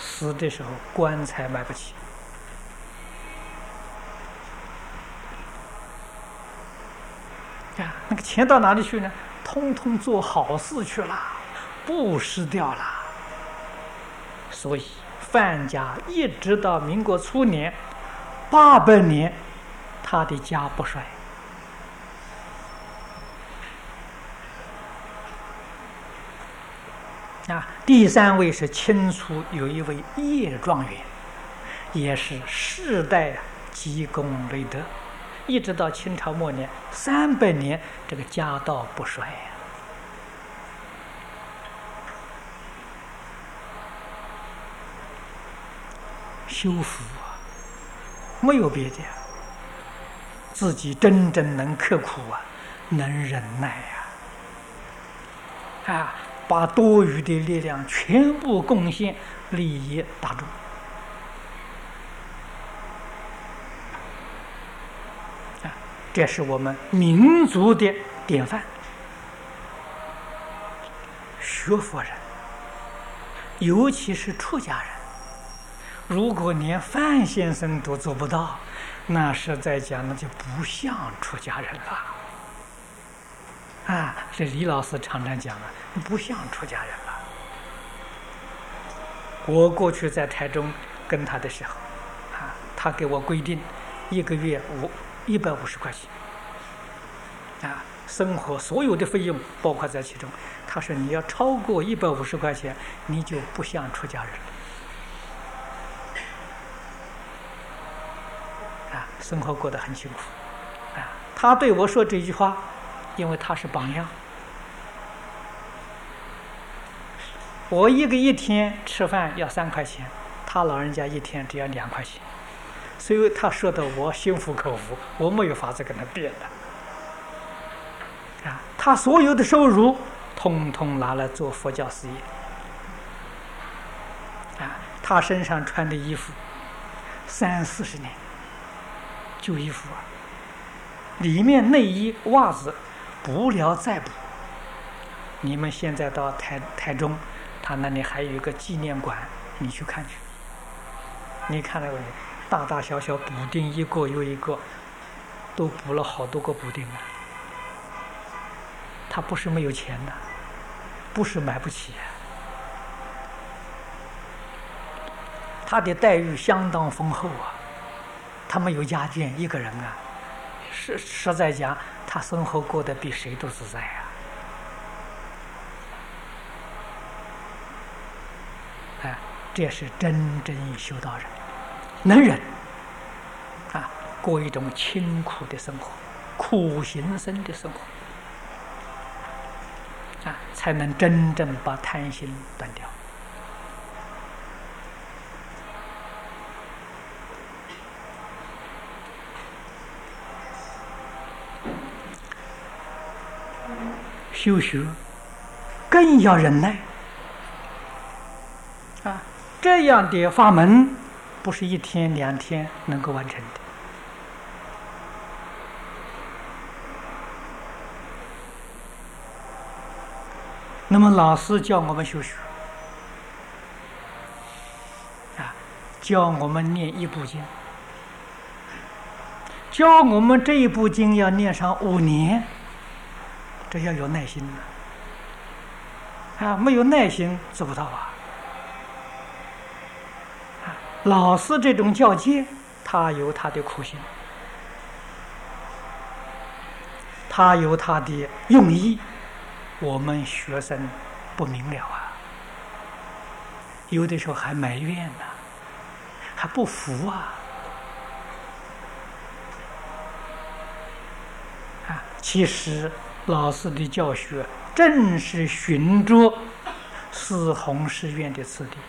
死的时候棺材买不起。那个钱到哪里去呢？通通做好事去了，布施掉了。所以范家一直到民国初年800年，他的家不衰。第3位是清初有一位叶状元，也是世代积功累德，一直到清朝末年300年，这个家道不衰修福没有别的，自己真正能刻苦能忍耐把多余的力量全部贡献利益大众。这是我们民族的典范。学佛人，尤其是出家人，如果连范先生都做不到，那实在讲那就不像出家人了。这李老师常常讲不像出家人了。我过去在台中跟他的时候，他给我规定1个月150块钱，生活所有的费用包括在其中。他说你要超过150块钱，你就不像出家人了。生活过得很辛苦。他对我说这句话，因为他是榜样。我一天吃饭要3块钱，他老人家1天只要2块钱，所以他说的我心服口服，我没有法子跟他辩的。他所有的收入统统拿来做佛教事业。他身上穿的衣服30-40年旧衣服里面内衣袜子补了再补。你们现在到台中，他那里还有一个纪念馆，你去看去。你看那个大大小小补丁一个又一个，都补了好多个补丁他不是没有钱的，不是买不起。他的待遇相当丰厚他没有家眷一个人实在讲，他生活过得比谁都自在这是真正修道人，能忍过一种清苦的生活，苦行僧的生活才能真正把贪心断掉。修学更要忍耐这样的法门不是1天2天能够完成的。那么老师教我们修学教我们念1部经，教我们这一部经要念上5年，这要有耐心没有耐心做不到老师这种教诫，他有他的苦心，他有他的用意，我们学生不明了有的时候还埋怨还不服其实老师的教学正是循着四弘誓愿的次第，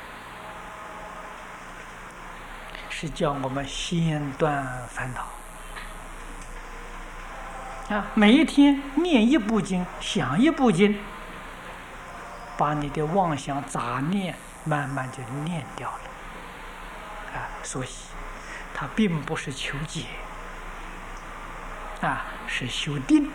是叫我们先断烦恼每一天念1部经，想1部经，把你的妄想杂念慢慢就念掉了所以它并不是求解是修定，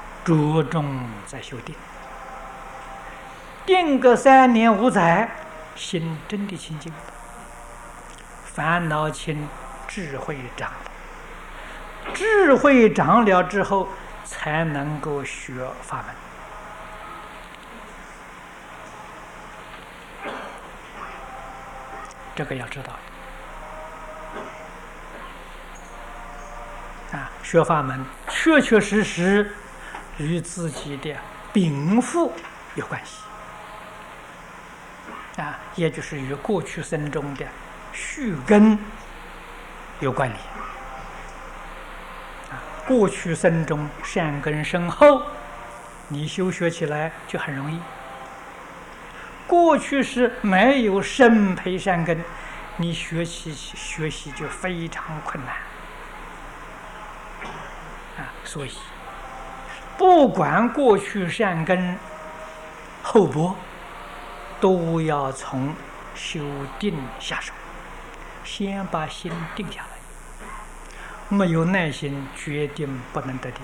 着重在修定。定个3年5载， 心真的清净，烦恼轻，智慧长了。智慧长了之后，才能够学法门。这个要知道啊，学法门确确实实与自己的禀赋有关系啊，也就是与过去生中的续根有关联啊。过去生中善根深厚，你修学起来就很容易。过去是没有深培善根，你学习就非常困难啊。所以不管过去善根厚薄，都要从修定下手，先把心定下来。没有耐心，决定不能得定。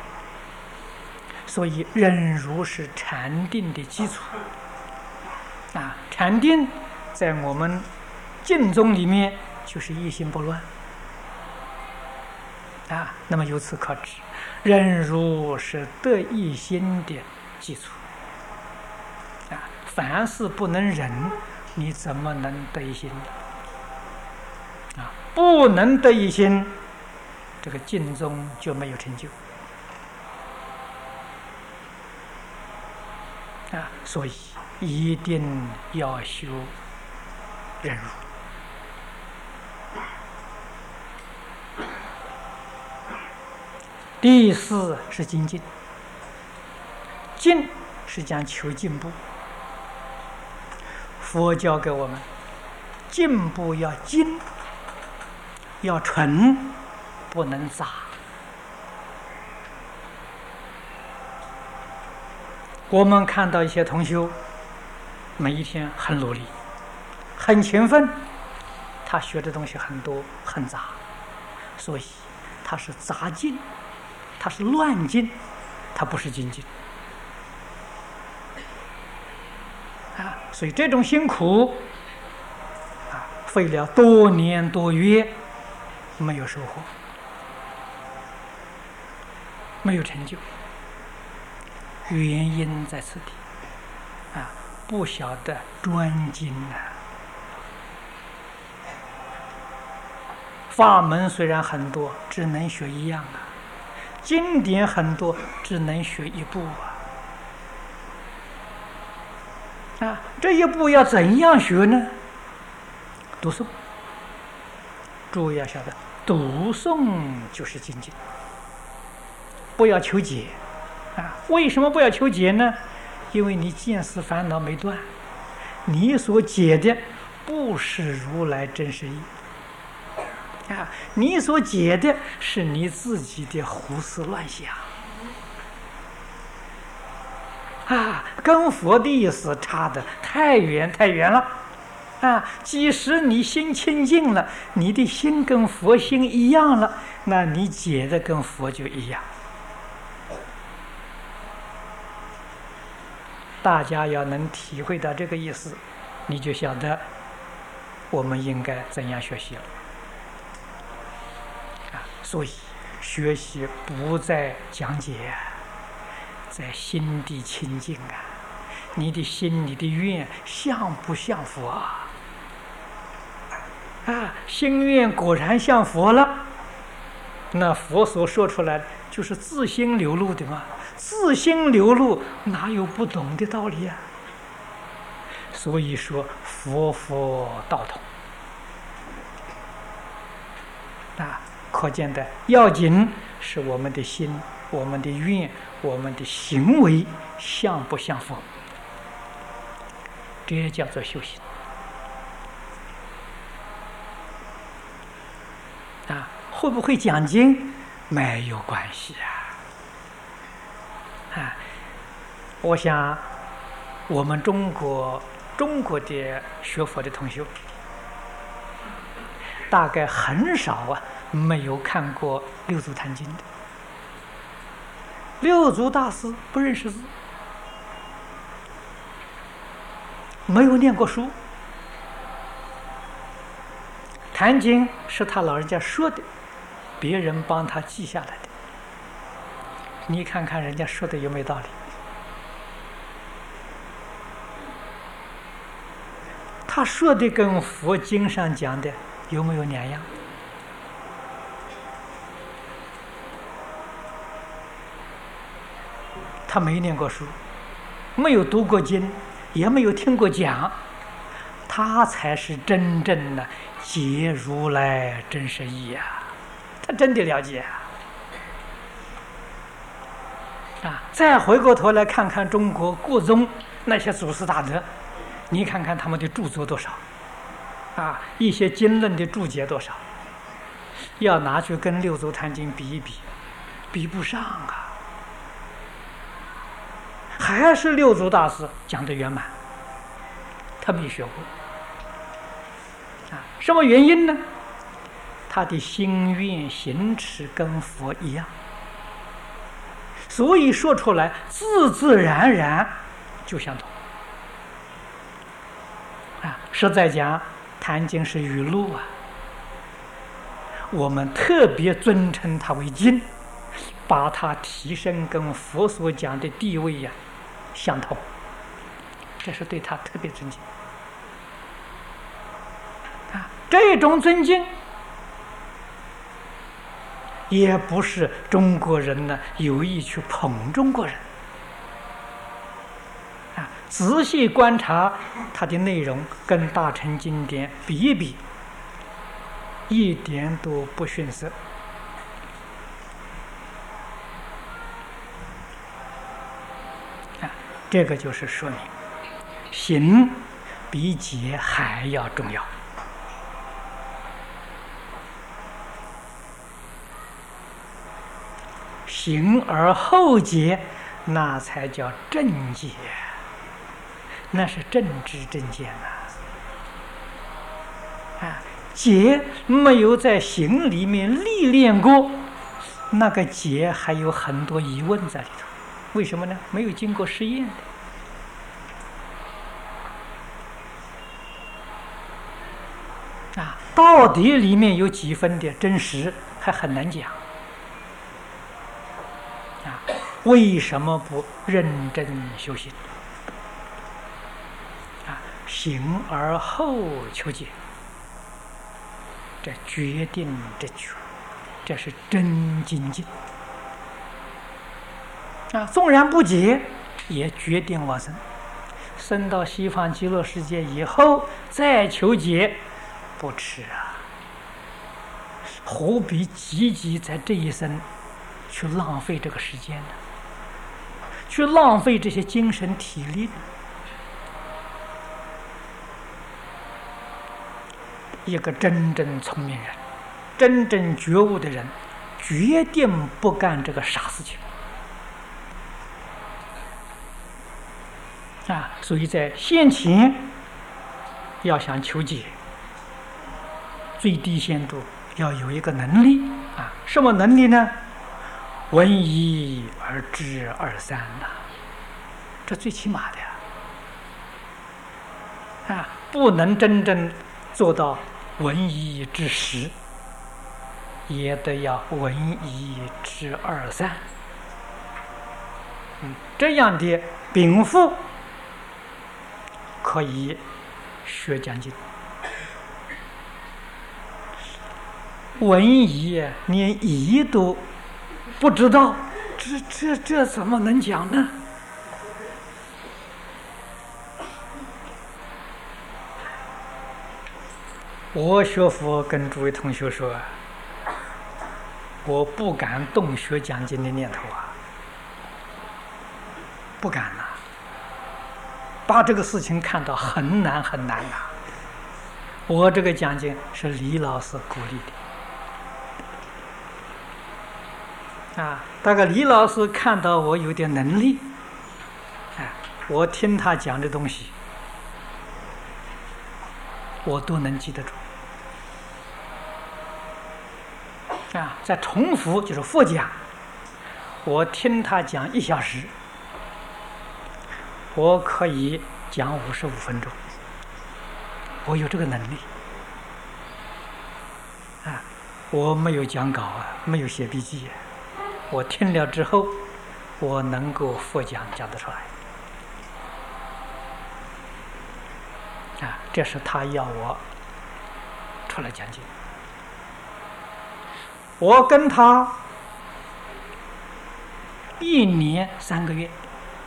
所以忍辱是禅定的基础啊。禅定在我们净宗里面就是一心不乱啊。那么由此可知，忍辱是得一心的基础啊。凡事不能忍，你怎么能得一心啊？不能得一心，这个净宗就没有成就啊。所以一定要修忍辱。第四是精进，进是讲求进步。佛教给我们进步要精，要纯，不能杂。我们看到一些同修每一天很努力，很勤奋，他学的东西很多很杂，所以他是杂进，他是乱进，他不是精进啊。所以这种辛苦啊，费了多年多月，没有收获，没有成就，原因在此地啊，不晓得专精啊。法门虽然很多，只能学一样啊；经典很多，只能学一部啊。这一部要怎样学呢？读诵。注意要晓得，读诵就是精进，不要求解啊。为什么不要求解呢？因为你见思烦恼没断，你所解的不是如来真实义啊，你所解的是你自己的胡思乱想啊，跟佛的意思差得太远太远了啊！即使你心清净了，你的心跟佛心一样了，那你解的跟佛就一样。大家要能体会到这个意思，你就晓得我们应该怎样学习了啊！所以学习不在讲解，在心地清净啊！你的心、你的愿像不像佛啊？啊，心愿果然像佛了，那佛所说出来就是自心流露的嘛。自心流露，哪有不懂的道理啊？所以说佛佛道同啊，可见的要紧是我们的心、我们的愿、我们的行为像不像佛，这叫做修行啊。会不会讲经没有关系啊。我想我们中国的学佛的同学大概很少没有看过六祖坛经的。六祖大师不认识字，没有念过书坛经是他老人家说的，别人帮他记下来的。你看看人家说的有没有道理？他说的跟佛经上讲的有没有两样？他没念过书，没有读过经，也没有听过讲，他才是真正的解如来真实义呀！他真的了解啊！再回过头来看看中国各宗那些祖师大德，你看看他们的著作多少啊，一些经论的注解多少，要拿去跟六祖坛经比一比，比不上啊！还是六祖大师讲的圆满，他没学过啊。什么原因呢？他的心愿行持跟佛一样，所以说出来自自然然就相同啊。实在讲，坛经是语录啊，我们特别尊称它为经，把它提升跟佛所讲的地位呀相同，这是对他特别尊敬啊。这种尊敬也不是中国人呢有意去捧中国人啊。仔细观察它的内容，跟大乘经典比一比，一点都不逊色啊。这个就是说明行比解还要重要。行而后解，那才叫正解，那是正知正见啊！解没有在行里面历练过，那个解还有很多疑问在里头。为什么呢？没有经过试验的啊！到底里面有几分的真实，还很难讲。为什么不认真修行啊？行而后求解，这决定正确，这是真精进啊！纵然不解，也决定往生，生到西方极乐世界以后再求解，不迟啊！何必积极在这一生去浪费这个时间呢？去浪费这些精神体力呢？一个真正聪明人、真正觉悟的人，决定不干这个傻事情啊！所以在现前要想求解，最低限度要有一个能力啊！什么能力呢？闻一而知二三呐，这最起码的呀！啊，不能真正做到闻一知十，也得要闻一知二三。这样的禀赋可以学讲经。闻一连一都不知道，这怎么能讲呢？我学佛跟诸位同学说，我不敢动学讲经的念头啊，不敢呐，把这个事情看到很难很难啊。我这个讲经是李老师鼓励的啊，大概李老师看到我有点能力，我听他讲的东西，我都能记得住。再重复就是佛讲，我听他讲1小时，我可以讲55分钟，我有这个能力啊，我没有讲稿啊，没有写笔记，我听了之后，我能够复讲讲得出来。啊，这是他要我出来讲经。我跟他1年3个月，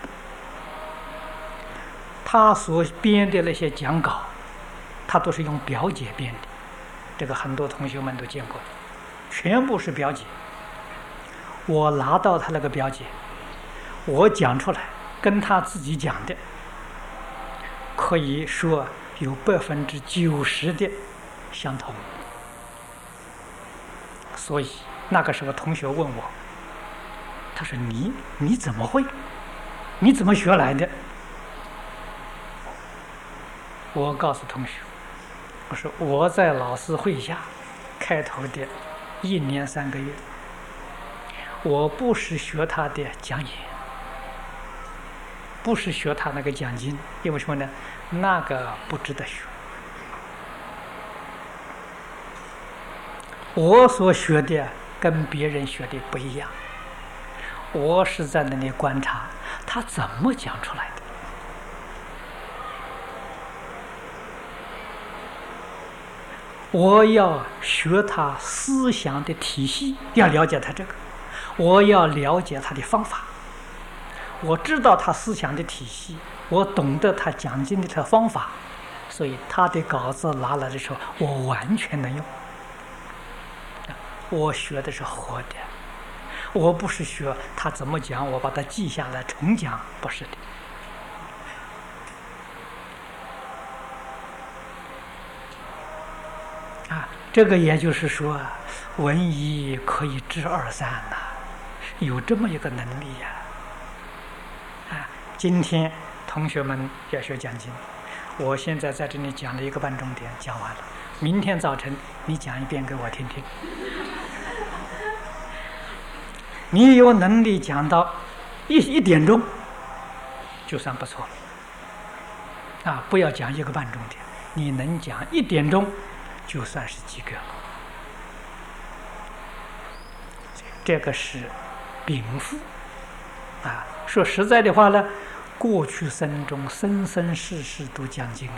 他所编的那些讲稿，他都是用表解编的，这个很多同学们都见过，全部是表解。我拿到他那个表解，我讲出来，跟他自己讲的，可以说有90%的相同。所以那个时候同学问我，他说你怎么会？你怎么学来的？我告诉同学，我说我在老师会下开头的1年3个月，我不是学他的讲演，不是学他那个讲经，因为什么呢？那个不值得学。我所学的跟别人学的不一样，我是在那里观察他怎么讲出来的。我要学他思想的体系，要了解他这个，我要了解他的方法。我知道他思想的体系，我懂得他讲经的这方法，所以他的稿子拿来的时候，我完全能用。我学的是活的，我不是学他怎么讲，我把它记下来重讲，不是的。这个也就是说，文艺可以知二三呐，有这么一个能力呀。今天同学们要学讲经，我现在在这里讲了1个半钟点，讲完了。明天早晨你讲1遍给我听听。你有能力讲到1点钟，就算不错了。不要讲1个半钟点，你能讲1点钟，就算是及格了。这个是禀赋。说实在的话呢，过去生中生生世世都讲经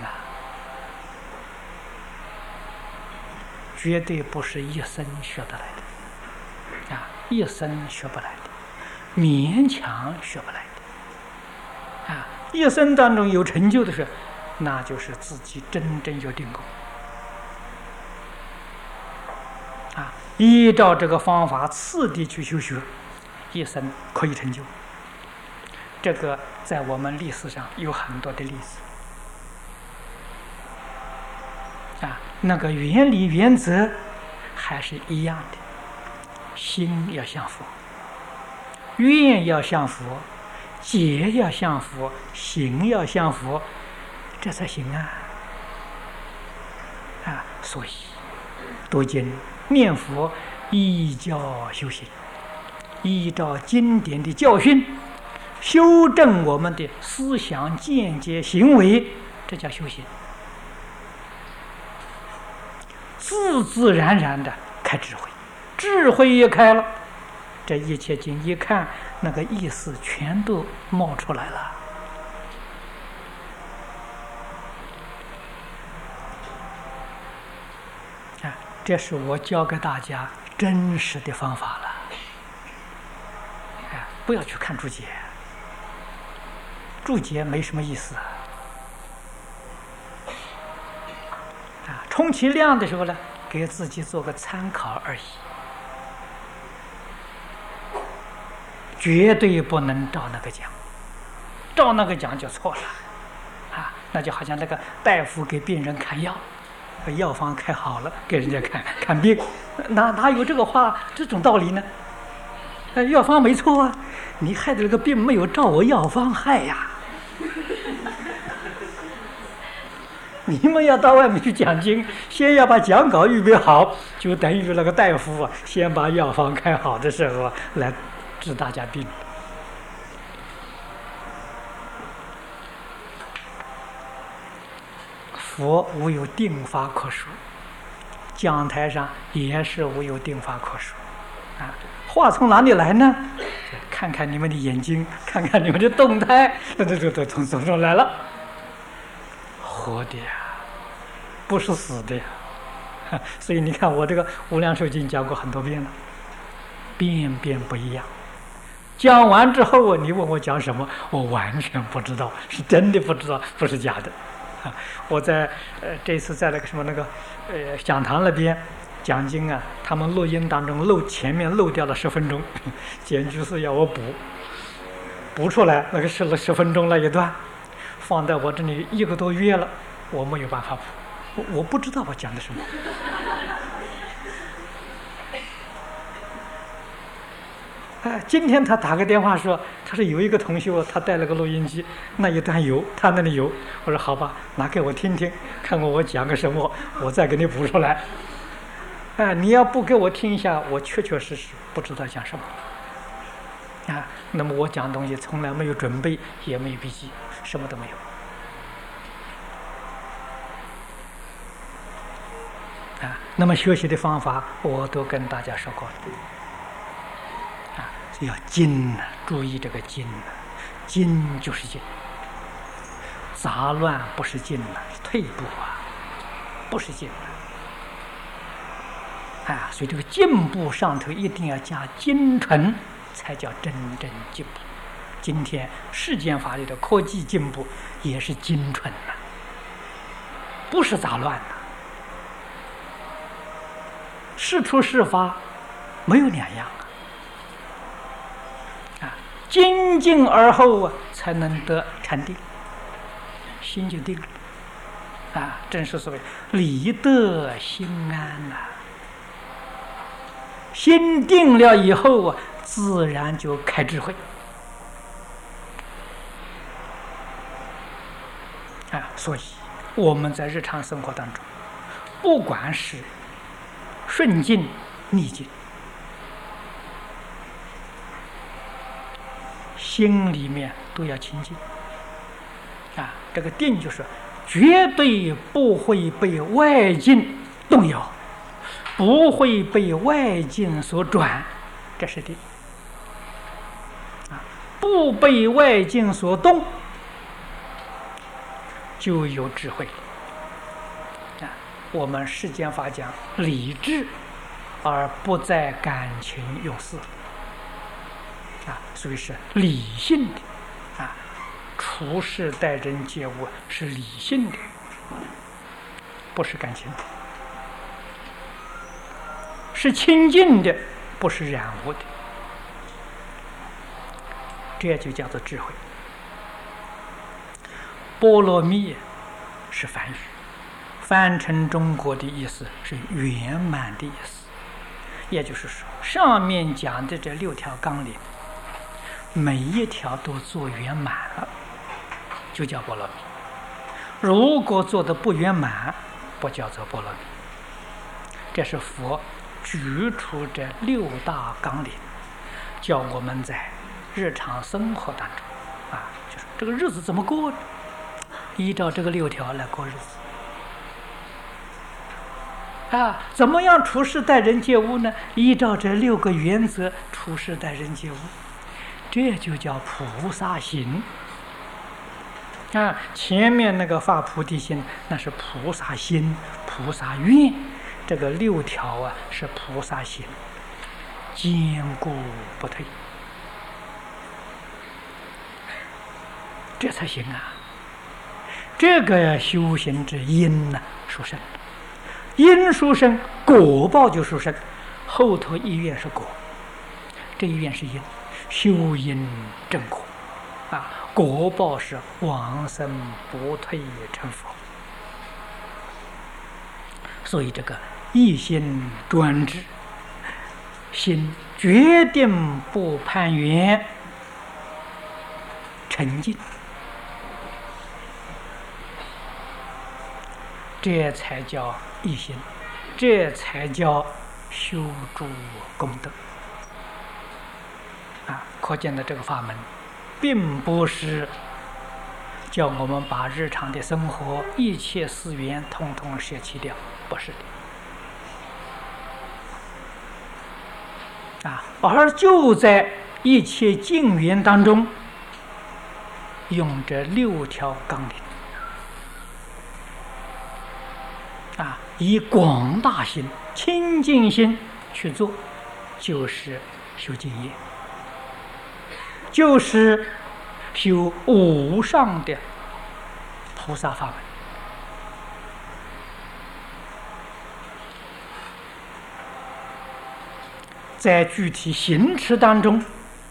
绝对不是一生学得来的，一生学不来的，勉强学不来的。一生当中有成就的时候，那就是自己真正有定功。依照这个方法次第去修学，一生可以成就。这个在我们历史上有很多的例子。那个原理原则还是一样的，心要像佛，愿要像佛，解要像佛，行要像佛，这才行所以读经念佛依教修行，依照经典的教训修正我们的思想见解行为，这叫修行。自自然然的开智慧，智慧一开了，这一切经一看，那个意思全都冒出来了。这是我教给大家真实的方法了。不要去看注解，注解没什么意思。充其量的时候呢，给自己做个参考而已，绝对不能照那个讲，照那个讲就错了。那就好像那个大夫给病人看药，药方开好了给人家看病，哪有这个话这种道理呢？药方没错你害的这个病没有照我药方害呀。你们要到外面去讲经，先要把讲稿预备好，就等于那个大夫先把药方开好的时候来治大家病。佛无有定法可说， 讲台上也是无有定法可说，啊，话从哪里来呢？看看你们的眼睛，看看你们的动态，这从中来了，活的呀，不是死的呀。所以你看，我这个《无量寿经》讲过很多遍了，遍遍不一样。讲完之后，你问我讲什么，我完全不知道，是真的不知道，不是假的。我在这次在那个什么讲堂那边讲经啊，他们录音当中前面漏掉了10分钟，简直是要我补出来，那个是了10分钟那一段，放在我这里1个多月了，我没有办法补，我不知道我讲的什么。今天他打个电话说，他说有一个同学他带了个录音机，那一段有，他那里有。我说好吧，拿给我听听，看看我讲个什么，我再给你补出来。你要不给我听一下，我确确实实不知道讲什么。那么我讲东西从来没有准备，也没有笔记，什么都没有。那么学习的方法我都跟大家说过了。要精注意这个精精就是精，杂乱不是精退步不是精所以这个进步上头一定要加精纯，才叫真正进步。今天世间法律的科技进步也是精纯不是杂乱是出是发没有两样精进而后才能得禅定，心就定了正是所谓理得心安心定了以后自然就开智慧所以我们在日常生活当中，不管是顺境逆境，心里面都要清净这个定就是绝对不会被外境动摇，不会被外境所转，这是定不被外境所动，就有智慧我们世间法讲理智，而不在感情用事所以是理性的处事待人接物是理性的，不是感情的，是清净的，不是染污的，这就叫做智慧。波罗蜜是梵语，翻成中国的意思是圆满的意思，也就是说上面讲的这6条纲领，每一条都做圆满了，就叫波罗蜜。如果做的不圆满，不叫做波罗蜜。这是佛举出这6大纲领，叫我们在日常生活当中就是这个日子怎么过呢？依照这个6条来过日子怎么样处事待人接物呢？依照这6个原则处事待人接物，这就叫菩萨行前面那个发菩提心那是菩萨心菩萨愿，这个6条是菩萨行，坚固不退，这才行这个修行之因殊胜，因殊胜，果报就殊胜，后头一愿是果，这一愿是因，修因正果果报是往生不退成佛。所以这个一心专志，心决定不攀缘沉静，这才叫一心，这才叫修诸功德可见的这个法门并不是叫我们把日常的生活一切私缘统统舍弃掉，不是的而就在一切境缘当中，用这6条纲领以广大心、清净心去做，就是修净业，就是修无上的菩萨法门。在具体行持当中，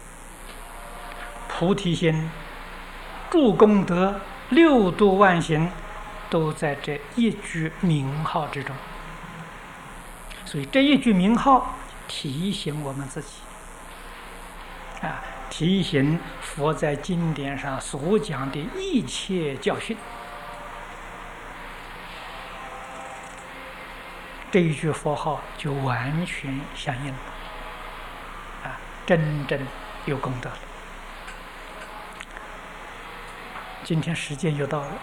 菩提心、诸功德、6度万行，都在这一句名号之中。所以这一句名号提醒我们自己，提醒佛在经典上所讲的一切教训。这一句佛号就完全相应了，真正有功德了。今天时间又到了，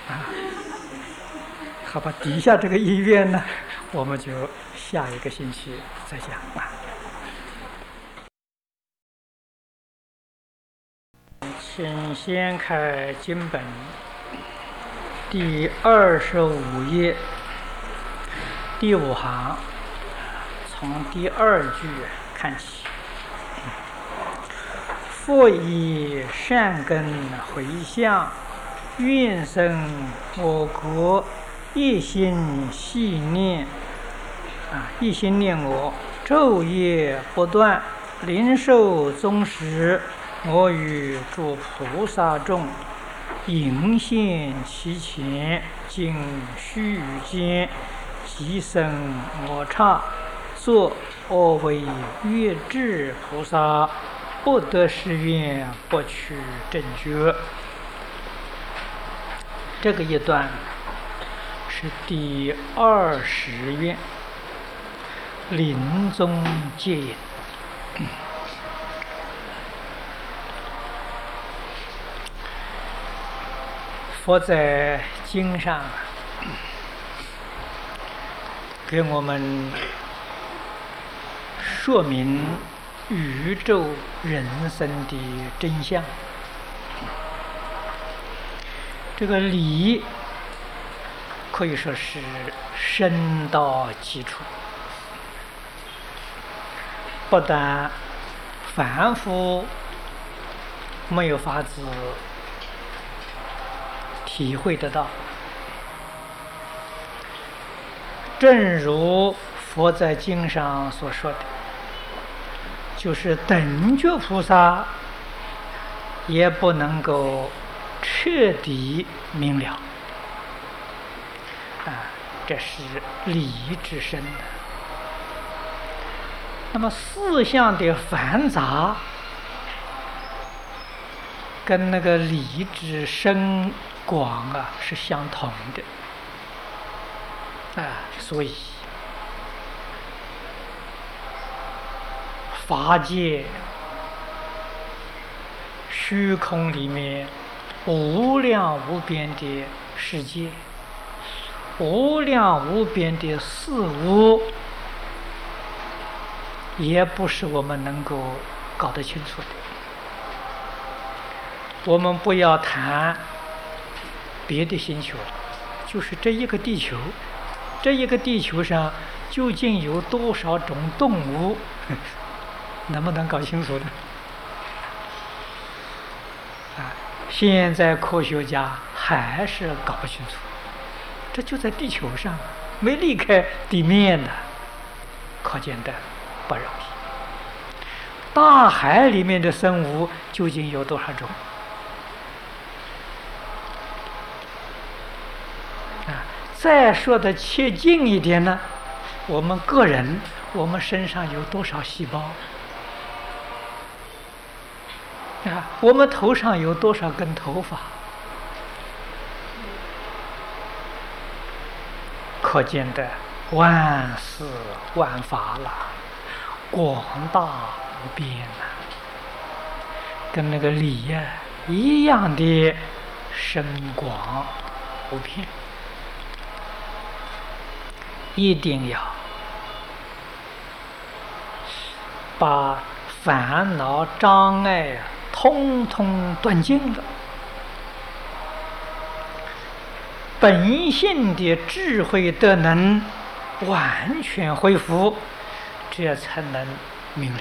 好吧，底下这个医院呢，我们就下一个星期再讲请先开经本第25页第5行，从第2句看起。复以善根回向，愿生我国一心系念，一心念我，昼夜不断，临受宗实，我与诸菩萨众迎现其前，经须臾间，即生我刹，作我为月智菩萨，不得誓愿，不取正觉。这个一段是第20愿临终戒言。佛在经上给我们说明宇宙人生的真相。这个理可以说是深到基础，不但凡夫没有法子体会得到，正如佛在经上所说的，就是等觉菩萨也不能够彻底明了，这是理之深的。那么四相的繁杂跟那个理之深广是相同的，所以法界虚空里面无量无边的世界，无量无边的事物，也不是我们能够搞得清楚的。我们不要谈别的星球了，就是这一个地球，这一个地球上究竟有多少种动物，能不能搞清楚呢？现在科学家还是搞不清楚，这就在地球上，没离开地面的，可见的不容易。大海里面的生物究竟有多少种？再说的切近一点呢，我们个人，我们身上有多少细胞？我们头上有多少根头发？可见的万事万法了，广大无边了，跟那个理一样的深广无边。一定要把烦恼障碍通通断尽了，本性的智慧德能完全恢复，这才能明了。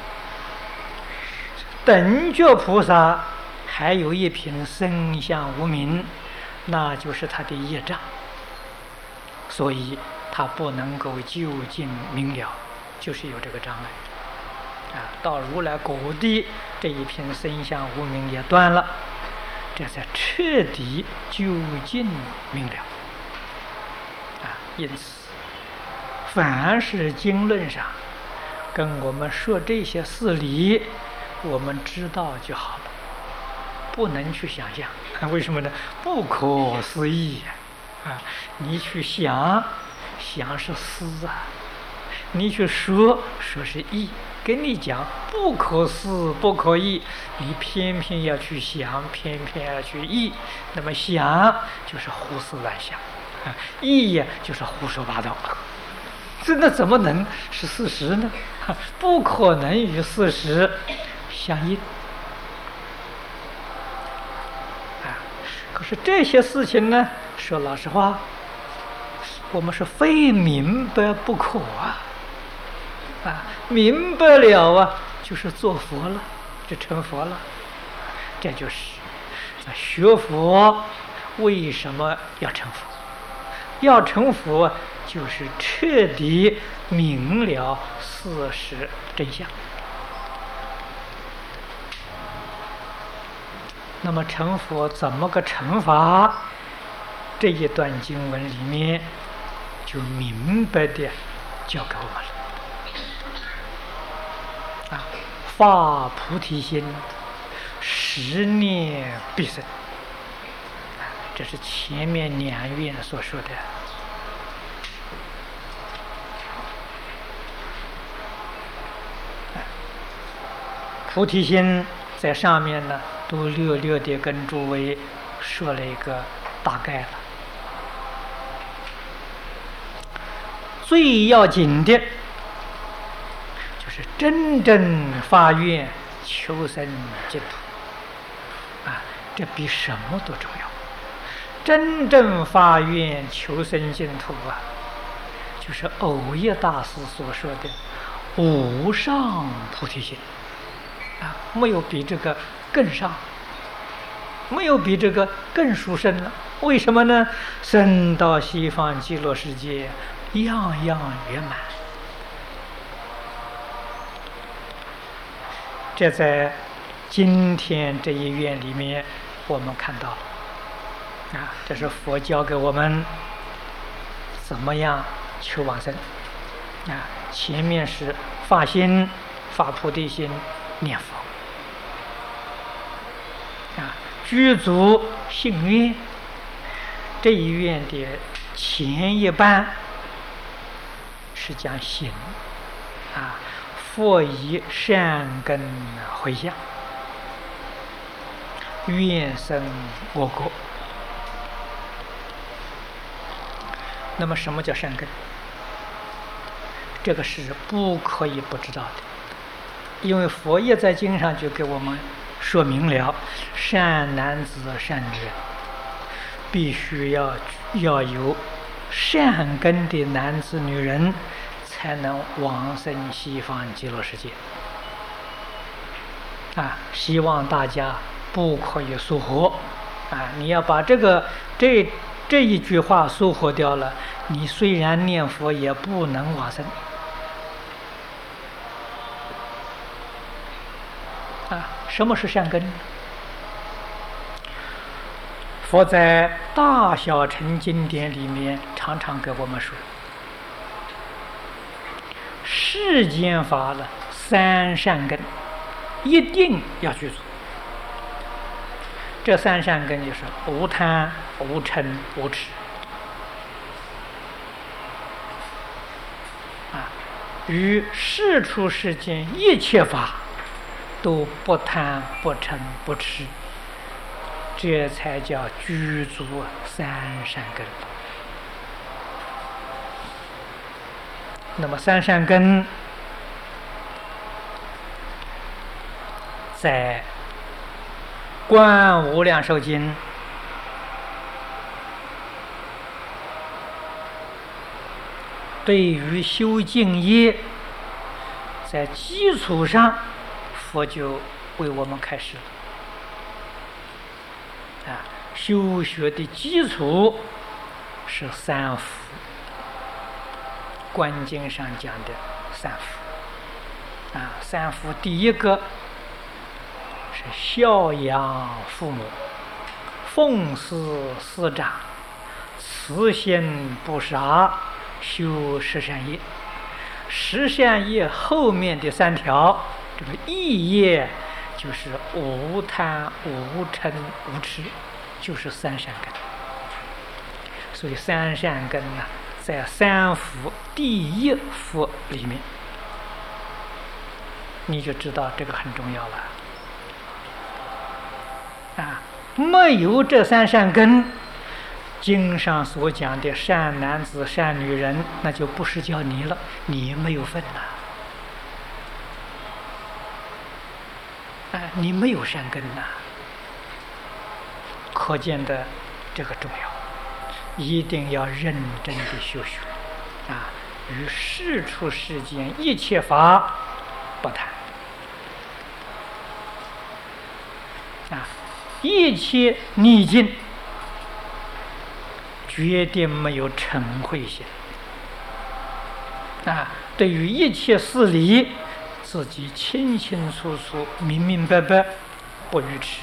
等觉菩萨还有一品身相无明，那就是他的业障，所以他不能够究竟明了，就是有这个障碍。到如来果地，这一品身相无明也断了，这才彻底究竟明了。因此，凡是经论上跟我们说这些事理，我们知道就好了，不能去想象。为什么呢？不可思议你去想，想是思你去说是意。跟你讲不可思不可议，你偏偏要去想，偏偏要去议。那么想就是胡思乱想议就是胡说八道。那怎么能是事实呢？不可能与事实相应可是这些事情呢，说老实话，我们是非明白不可明白了就是做佛了，就成佛了。这就是学佛为什么要成佛？要成佛就是彻底明了事实真相。那么成佛怎么个成法？这一段经文里面就明白的教给我们了。发菩提心，十念必生。这是前面两愿所说的。菩提心在上面呢，都略略的跟诸位说了一个大概了。最要紧的就是真正发愿求生净土这比什么都重要。真正发愿求生净土就是藕益大师所说的无上菩提心没有比这个更上，没有比这个更殊胜了。为什么呢？生到西方极乐世界，样样圆满。这在今天这一愿里面我们看到了这是佛教给我们怎么样求往生前面是发心、发菩提心、念佛具足信愿。这一愿的前一半是讲行佛以善根回向，愿生我国。那么什么叫善根？这个是不可以不知道的，因为佛也在经上就给我们说明了，善男子善女人必须要有善根的男子女人才能往生西方极乐世界希望大家不可以疏忽你要把这一句话疏忽掉了，你虽然念佛也不能往生什么是善根？佛在大小乘经典里面常常给我们说，世间法了三善根一定要具足。这三善根就是无贪、无嗔、无痴与世出世间一切法都不贪、不嗔、不痴，这才叫具足三善根。那么三善根在《观无量寿经》对于修净业，在基础上，佛就为我们开示了。修学的基础是三福，观经上讲的三福。三福第一个是孝养父母，奉事师长，慈心不杀，修十善业。十善业后面的三条，这个义业就是无贪、无嗔、无痴，就是三善根。所以三善根呢，在三福第一福里面，你就知道这个很重要了。没有这三善根，经上所讲的善男子、善女人，那就不是叫你了，你没有份呐。你没有善根呐，可见的这个重要，一定要认真的修学。与世出世间一切法不谈。一切逆境决定没有嗔恚心。对于一切事理，自己清清楚楚、明明白白，不愚痴。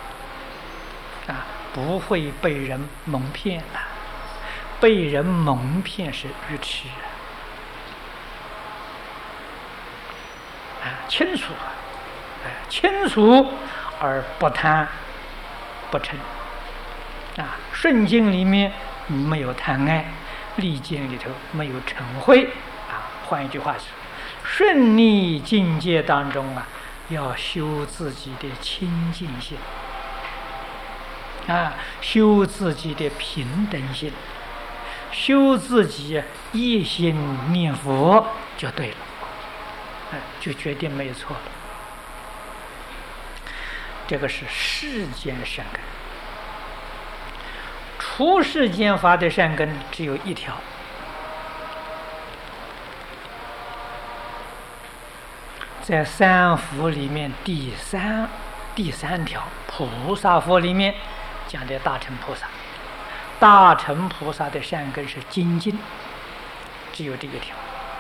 不会被人蒙骗了。被人蒙骗是愚痴。清楚，清楚而不贪不嗔。顺境里面没有贪爱，逆境里头没有嗔恚。换一句话说，顺逆境界当中要修自己的清净心，修自己的平等心，修自己一心念佛就对了，就决定没有错了。这个是世间善根。出世间法的善根只有一条，在三福里面第三条菩萨佛里面讲的大乘菩萨。大乘菩萨的善根是精进，只有这一条。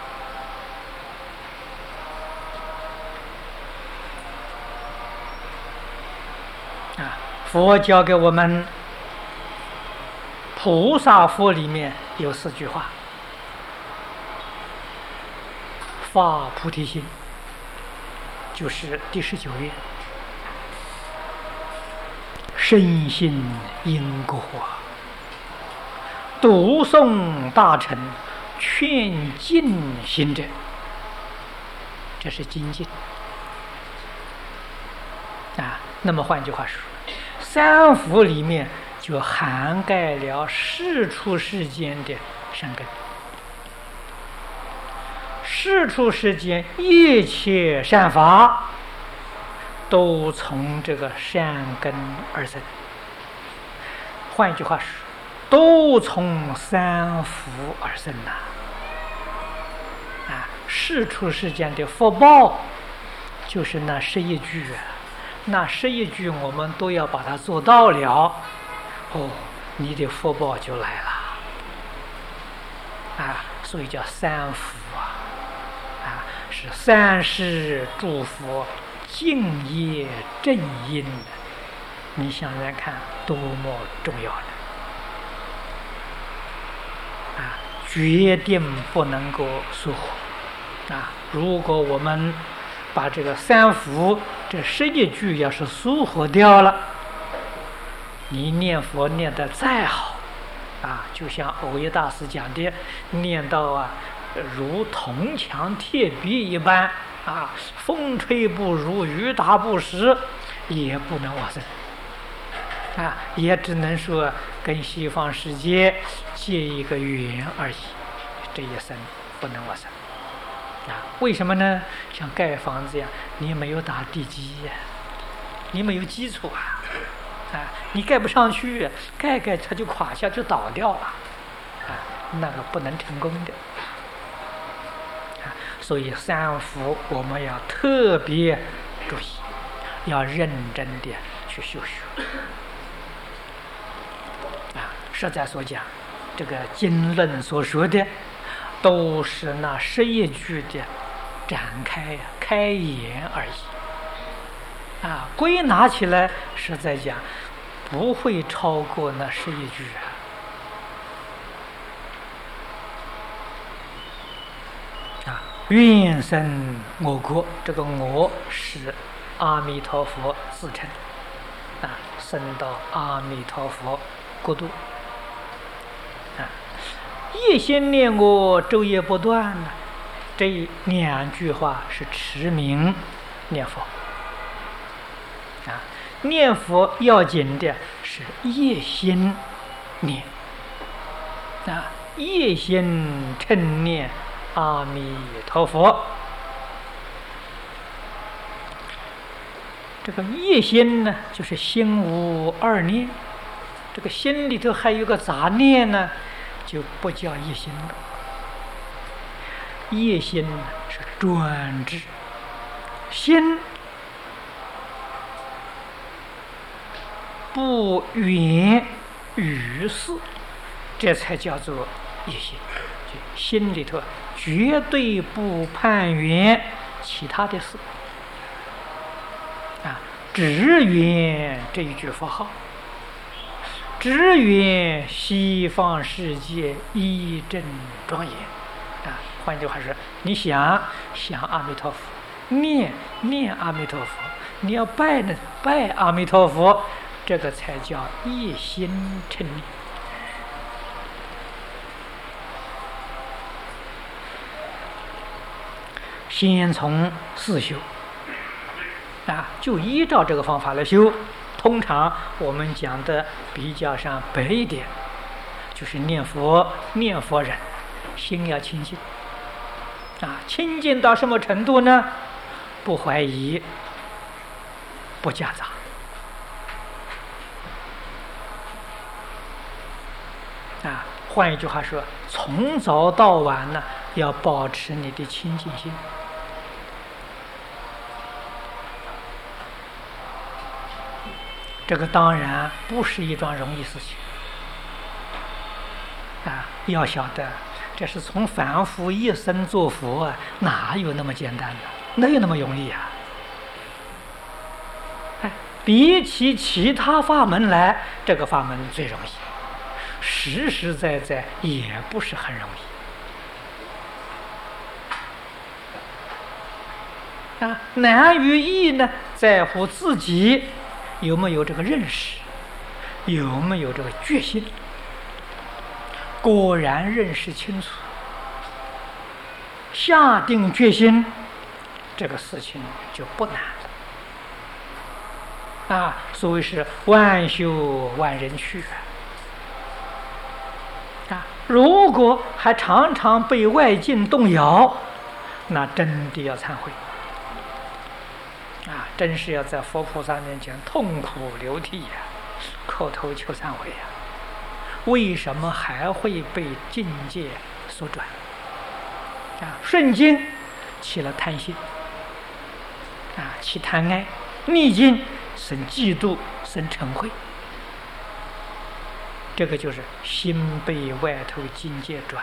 佛教给我们菩萨佛里面有4句话：发菩提心，就是第19愿；深信因果，读诵大乘，劝进行者。这是精进。那么换句话说，三福里面就涵盖了世出世间的善根。世出世间一切善法都从这个善根而生。换一句话说，都从三福而生呐。世出世间的福报就是那11句那11句我们都要把它做到了，你的福报就来了。所以叫三福是三世诸佛敬业正因。你想想看，多么重要呢！决定不能够疏忽。如果我们把这个三福这11句要是疏忽掉了，你念佛念得再好就像藕益大师讲的，念到如铜墙铁壁一般风吹不如雨打不时，也不能往生也只能说跟西方世界结一个缘而已，这一生不能往生为什么呢？像盖房子呀，你没有打地基你没有基础啊，你盖不上去，盖它就垮下，就倒掉了，那个不能成功的。所以三福我们要特别注意，要认真的去修学。实在所讲，这个经论所说的，都是那11句的展开开言而已。归纳起来，实在讲，不会超过那11句愿生我国，这个我是阿弥陀佛自称，生到阿弥陀佛国度。夜心念我，昼夜不断，这2句话是持名念佛。念佛要紧的是夜心念，夜心称念阿弥陀佛。这个夜心呢，就是心无二念，这个心里头还有个杂念呢，就不叫夜心了。夜心是专制，心不缘于事，这才叫做夜心。心里头绝对不攀缘其他的事，只缘这一句佛号，只缘西方世界一真庄严。换句话说，你想阿弥陀佛，念阿弥陀佛，你要拜阿弥陀佛，这个才叫一心称念。先从4修，就依照这个方法来修。通常我们讲的比较上白一点，就是念佛人心要清净，清净到什么程度呢？不怀疑，不夹杂。换一句话说，从早到晚呢，要保持你的清净心。这个当然不是一桩容易事情，要晓得，这是从凡夫一生做佛哪有那么简单的，哪有那么容易啊？比起其他法门来，这个法门最容易，实实在在也不是很容易。难于易呢，在乎自己有没有这个认识，有没有这个决心。果然认识清楚，下定决心，这个事情就不难了。所谓是万修万人去。如果还常常被外境动摇，那真的要忏悔。真是要在佛菩萨面前痛苦流涕口头求忏悔为什么还会被境界所转？顺境起了贪心，起贪爱；逆境生嫉妒，生嗔恚。这个就是心被外头境界转。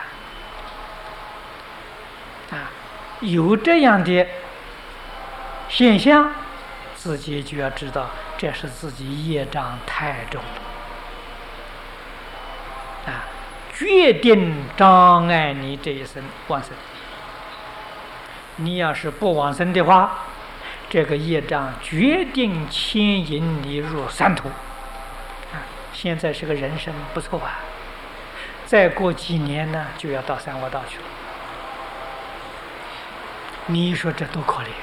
有这样的现象，自己就要知道，这是自己业障太重了，决定障碍你这一生往生。你要是不往生的话，这个业障决定牵引你入三途。现在是个人生不错再过几年呢，就要到三恶道去了。你说这多可怜！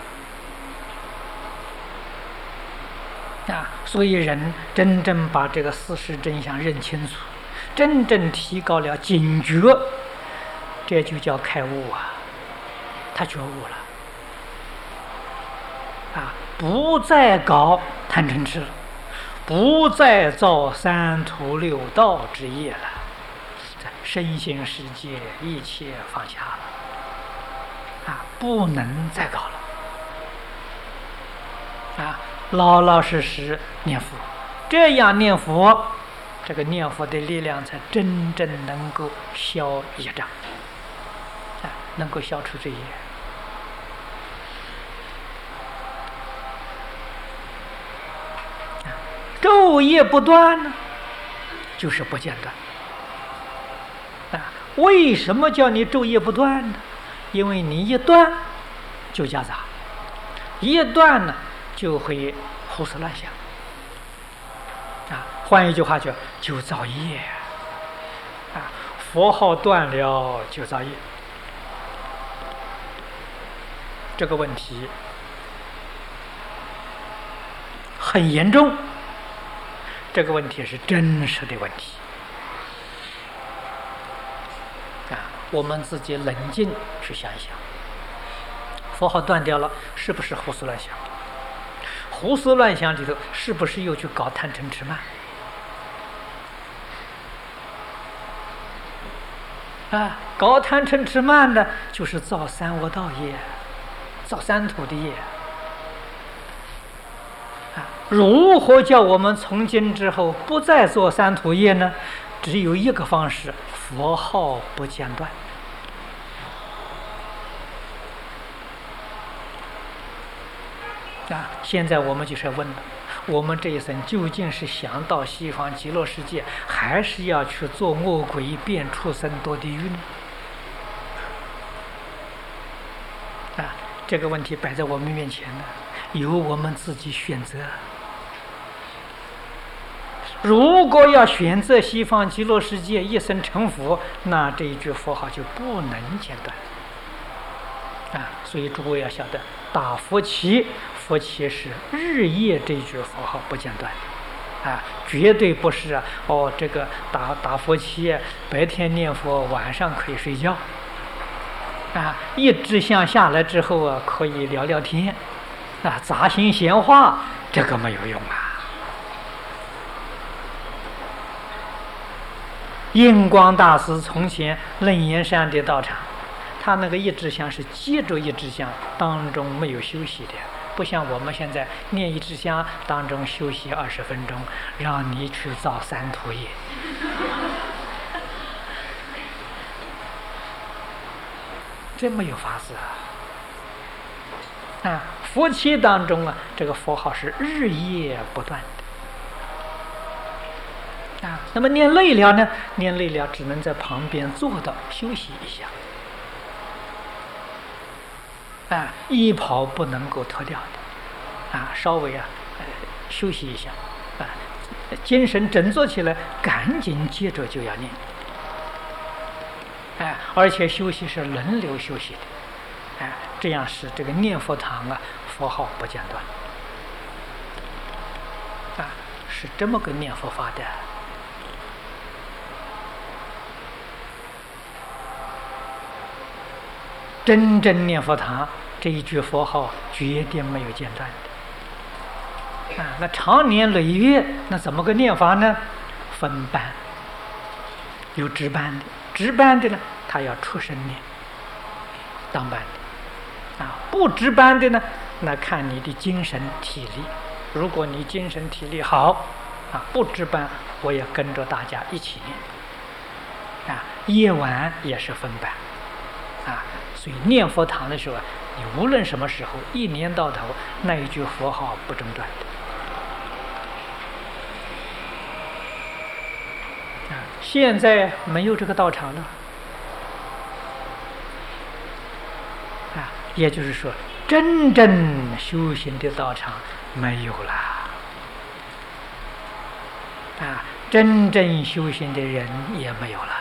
所以人真正把这个事实真相认清楚，真正提高了警觉，这就叫开悟他觉悟了。 不再搞贪嗔痴了，不再造三途六道之业了，身心世界一切放下了，不能再搞了，老老实实念佛，这样念佛，这个念佛的力量才真正能够消业障，能够消除罪业。昼夜不断呢，就是不间断。为什么叫你昼夜不断呢？因为你一断就夹杂，一断呢就会胡思乱想。换一句话叫就造业。佛号断了就造业。这个问题很严重。这个问题是真实的问题我们自己冷静去想一想，佛号断掉了，是不是胡思乱想？胡思乱想里头，是不是又去搞贪嗔痴慢？搞贪嗔痴慢的，就是造三恶道业，造三途的业。如何叫我们从今之后不再做三途业呢？只有一个方式，佛号不间断。现在我们就是问了，我们这一生究竟是想到西方极乐世界，还是要去做恶鬼变畜生堕地狱呢？这个问题摆在我们面前呢，由我们自己选择。如果要选择西方极乐世界一生成佛，那这一句佛号就不能间断所以诸位要晓得，打佛七，佛七是日夜这一句佛号不间断绝对不是这个打佛七，白天念佛，晚上可以睡觉一支香下来之后可以聊聊天杂心闲话，这个没有用印光大师从前楞严山的道场，他那个一支香是接着一支香，当中没有休息的，不像我们现在念一支香当中休息20分钟，让你去造三途业。这没有法子佛七当中这个佛号是日夜不断的那么念累了呢？念累了只能在旁边坐到休息一下衣袍不能够脱掉的稍微休息一下精神振作起来，赶紧接着就要念而且休息是轮流休息的这样使这个念佛堂佛号不间断是这么个念佛法的。真正念佛堂这一句佛号绝对没有间断的那常年累月，那怎么个念法呢？分班，有值班的，值班的呢他要出声念当班的不值班的呢，那看你的精神体力，如果你精神体力好不值班，我也跟着大家一起念夜晚也是分班所以念佛堂的时候你无论什么时候一年到头那一句佛号不中断的现在没有这个道场了也就是说真正修行的道场没有了真正修行的人也没有了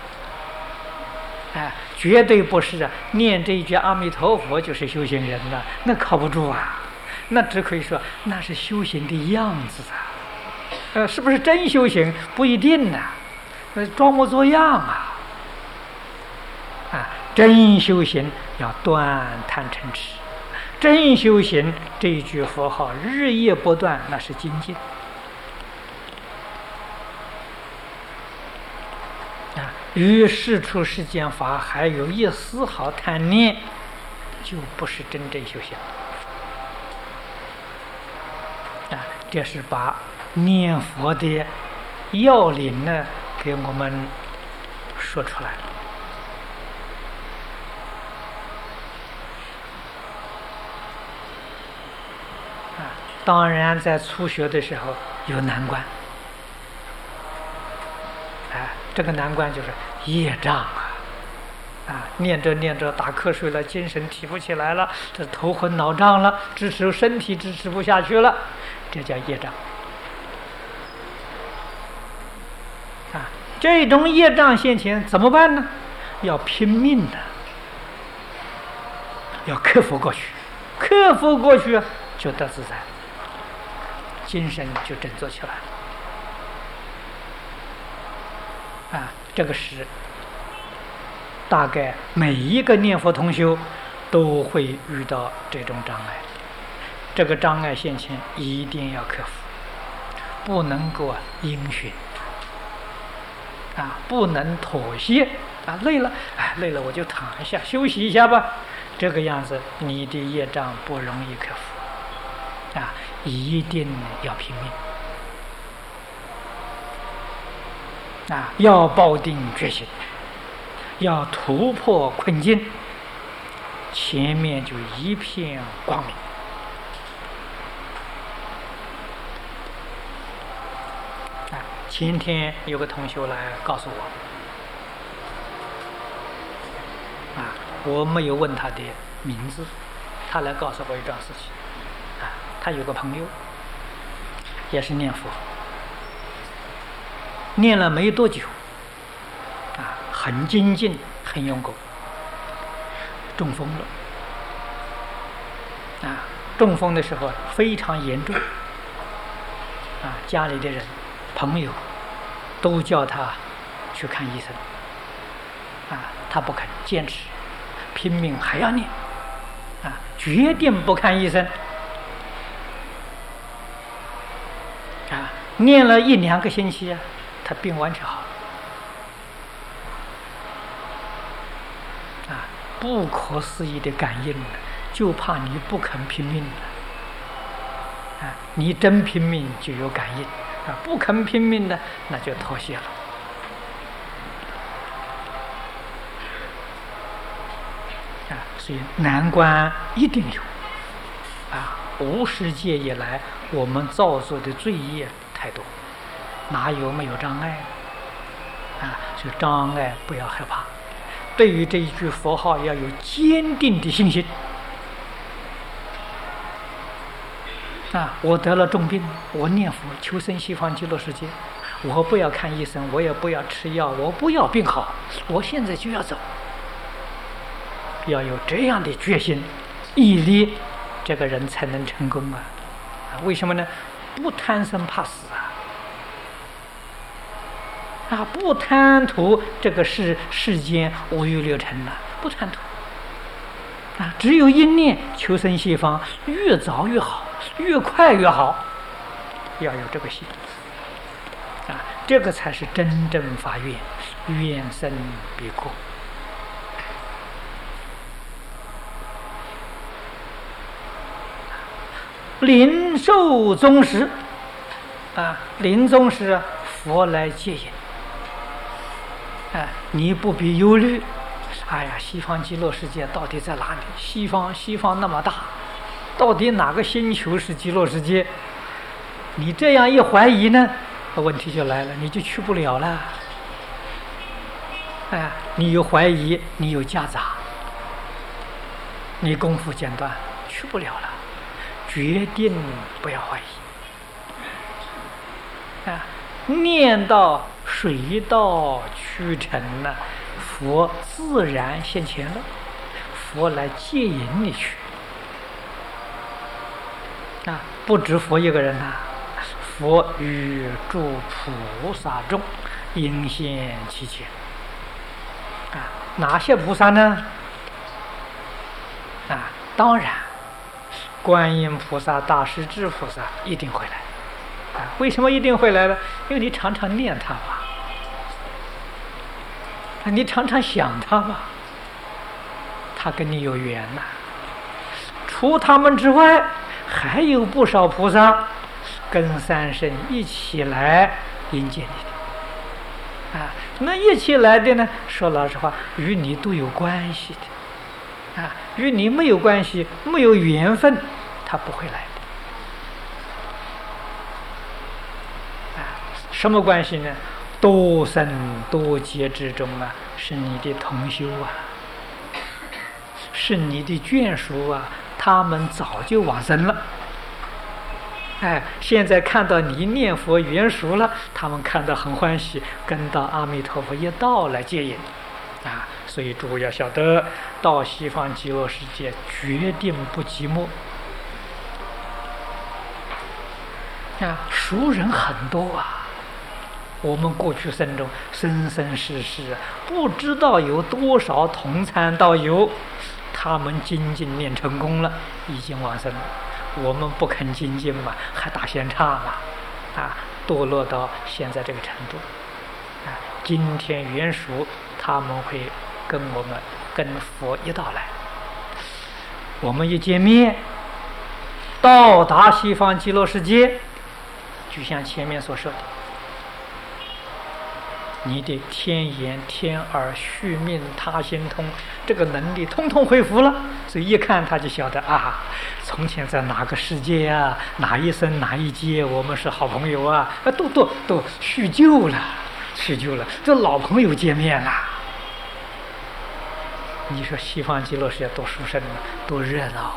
绝对不是念这一句阿弥陀佛就是修行人了，那靠不住那只可以说那是修行的样子是不是真修行不一定装模作样真修行要断贪嗔痴， 真修行这一句佛号日夜不断，那是精进啊！与世出世间法还有一丝毫贪念，就不是真正修行啊！这是把念佛的要领呢给我们说出来了。当然，在初学的时候有难关，这个难关就是业障念着念着打瞌睡了，精神提不起来了，这头昏脑胀了，身体支持不下去了，这叫业障这种业障现前怎么办呢？要拼命的，要克服过去，克服过去就得自在，精神就振作起来了这个是大概每一个念佛同修都会遇到这种障碍，这个障碍现前一定要克服，不能够因循不能妥协累了累了我就躺一下休息一下吧，这个样子你的业障不容易克服一定要拼命要抱定决心，要突破困境，前面就一片光明前天有个同学来告诉我我没有问他的名字，他来告诉我一桩事情他有个朋友也是念佛，念了没多久很精进很用功，中风了中风的时候非常严重家里的人朋友都叫他去看医生他不肯，坚持拼命还要念决定不看医生念了1-2个星期他病完全好了不可思议的感应就怕你不肯拼命你真拼命就有感应不肯拼命的那就妥协了所以难关一定有无始界以来我们造作的罪业太多，哪有没有障碍所以障碍不要害怕，对于这一句佛号要有坚定的信心我得了重病，我念佛求生西方极乐世界，我不要看医生，我也不要吃药，我不要病好，我现在就要走，要有这样的决心毅力，这个人才能成功为什么呢？不贪生怕死不贪图这个世间五欲六尘不贪图只有一念求生西方，越早越好，越快越好，要有这个心这个才是真正发愿，愿生彼国临寿终时临终时佛来接引你不必忧虑西方极乐世界到底在哪里？西方那么大，到底哪个星球是极乐世界？你这样一怀疑呢，问题就来了，你就去不了了你有怀疑，你有夹杂，你功夫间断，去不了了，决定不要怀疑念到水到渠成了，佛自然现前了，佛来接引你去不止佛一个人佛与诸菩萨众应现其前哪些菩萨呢当然观音菩萨、大势至菩萨一定会来。为什么一定会来呢？因为你常常念他嘛，你常常想他嘛，他跟你有缘呐。除他们之外，还有不少菩萨跟三圣一起来迎接你的。那一起来的呢，说老实话，与你都有关系的。与你没有关系，没有缘分，他不会来的。什么关系呢？多生多劫之中是你的同修是你的眷属他们早就往生了。现在看到你念佛圆熟了，他们看到很欢喜，跟到阿弥陀佛一道来接引。所以诸位要晓得，到西方极乐世界决定不寂寞。熟人很多我们过去生中生生世世不知道有多少同参道友，他们精进念成功了，已经往生了。我们不肯精进嘛，还打闲岔嘛，堕落到现在这个程度。今天圆熟，他们会跟我们跟佛一道来。我们一见面，到达西方极乐世界，就像前面所说的，你的天眼、天耳、续命、他心通这个能力通通恢复了，所以一看他就晓得从前在哪个世界哪一生哪一劫我们是好朋友都叙旧了，这老朋友见面了。你说西方极乐世界多殊胜多热闹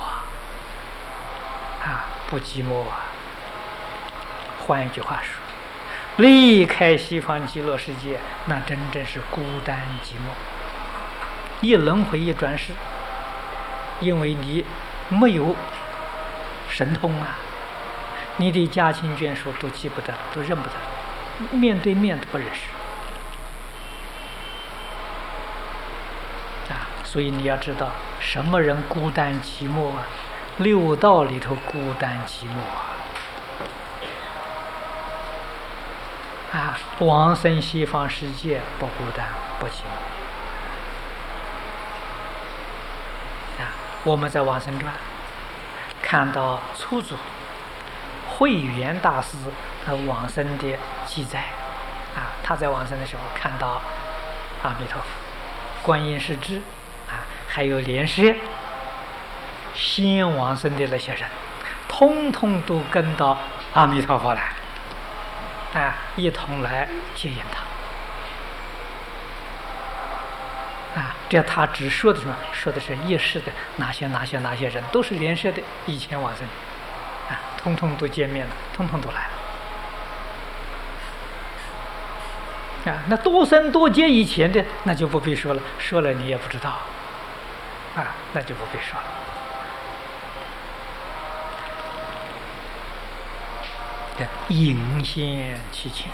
不寂寞换一句话说，离开西方极乐世界，那真正是孤单寂寞，一轮回一转世。因为你没有神通你的家亲眷属都记不得，都认不得，面对面都不认识所以你要知道，什么人孤单寂寞六道里头孤单寂寞往生西方世界不孤单不寂寞我们在往生传看到初祖慧远大师往生的记载他在往生的时候看到阿弥陀佛、观音世智还有莲社先往生的那些人，通通都跟到阿弥陀佛来一同来接引他这他只说的什么？说的是一世的哪些人，都是莲社的以前往生通通都见面了，通通都来了那多生多劫以前的那就不必说了，说了你也不知道那就不必说了。隐现其情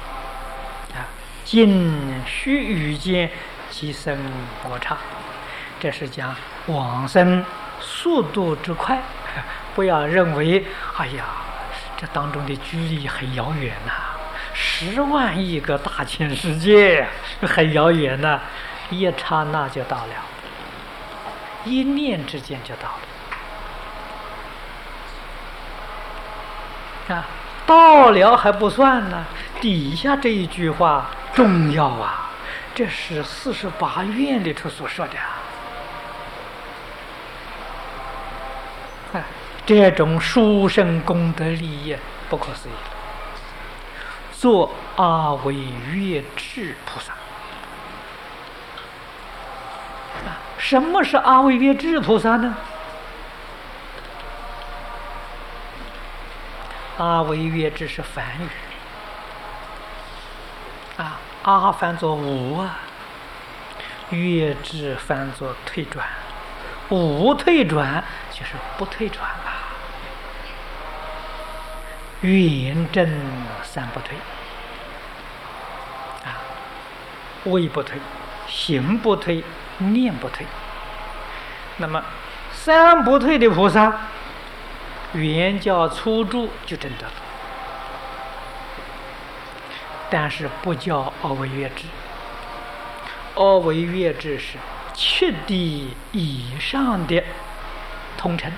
今须臾间即生摩刹，这是讲往生速度之快。不要认为这当中的距离很遥远10万亿个大千世界很遥远一刹那就到了，一念之间就到了到了还不算呢，底下这一句话重要这是48愿里头所说的这种殊胜功德利益不可思议。做阿惟越致菩萨什么是阿惟越致菩萨呢？阿惟越致是梵语阿翻作无越致翻作退转，无退转就是不退转圆正三不退位不退，行不退，念不退。那么三不退的菩萨原教初住就证得了，但是不叫阿惟越致。阿惟越致是7地以上的通称。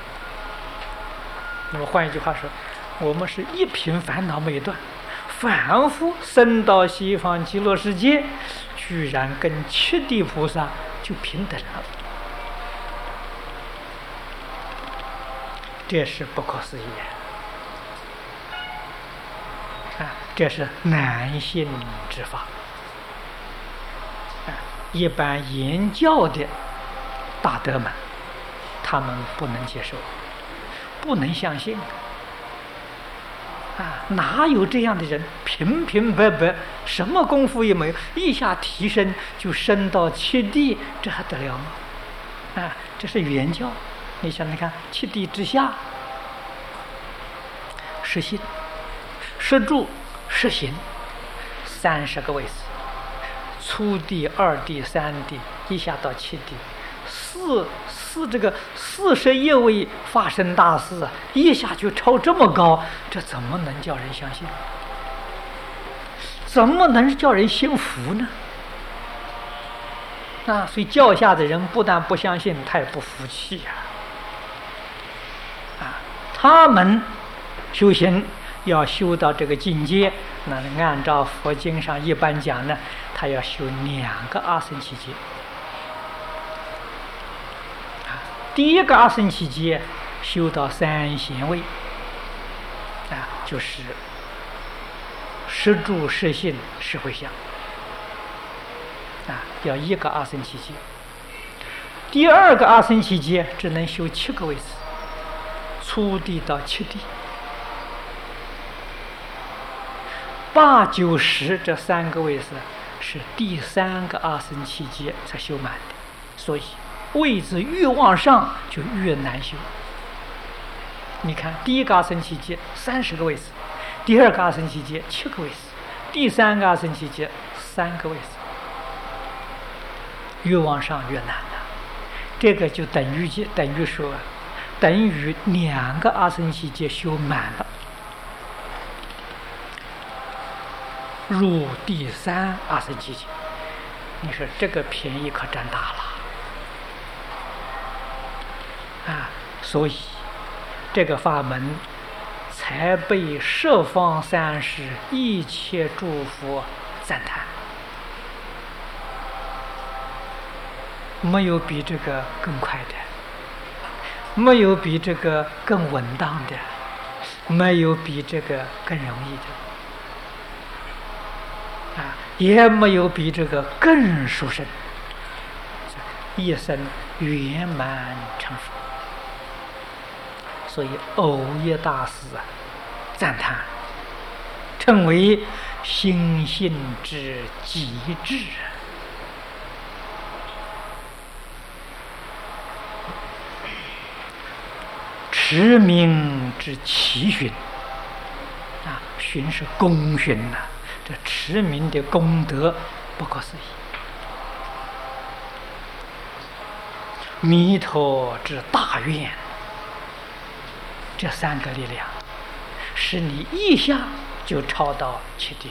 那么换一句话说，我们是一品烦恼没断，反复升到西方极乐世界，居然跟7地菩萨就平等了，这是不可思议啊！这是难信之法啊！一般言教的大德们，他们不能接受，不能相信啊！哪有这样的人平平白白，什么功夫也没有，一下提升就升到7地，这还得了吗？啊，这是原教。你想想看，7地之下，实心、实住、实行，30个位次，初地、2地、3地，一下到7地，这个41位法身大士啊，一下就超这么高，这怎么能叫人相信？怎么能叫人信服呢？啊，所以教下的人不但不相信，他也不服气呀。啊，他们修行要修到这个境界，那按照佛经上一般讲呢，他要修2个阿僧祇劫。第一个阿僧祇劫修到3贤位，啊，就是实住、实信、实回向，啊，要1个阿僧祇劫。第2个阿僧祇劫只能修7个位次，初地到7地，8、9、10这3个位次是第3个阿僧祇劫才修满的，所以位置越往上就越难修。你看，第1个阿僧祇劫30个位次，第2个阿僧祇劫7个位次，第3个阿僧祇劫3个位次，越往上越难了。这个就等于说，等于2个阿僧祇劫修满了，入第3阿僧祇劫。你说这个便宜可占大了啊！所以这个法门才被十方三世一切诸佛赞叹，没有比这个更快的，没有比这个更稳当的，没有比这个更容易的啊，也没有比这个更殊胜，一生圆满成佛。所以藕益大师啊赞叹，称为心性之极致。持名之奇勋啊，勋是功勋呐，这持名的功德不可思议。弥陀之大愿，这3个力量使你一下就超到7地了。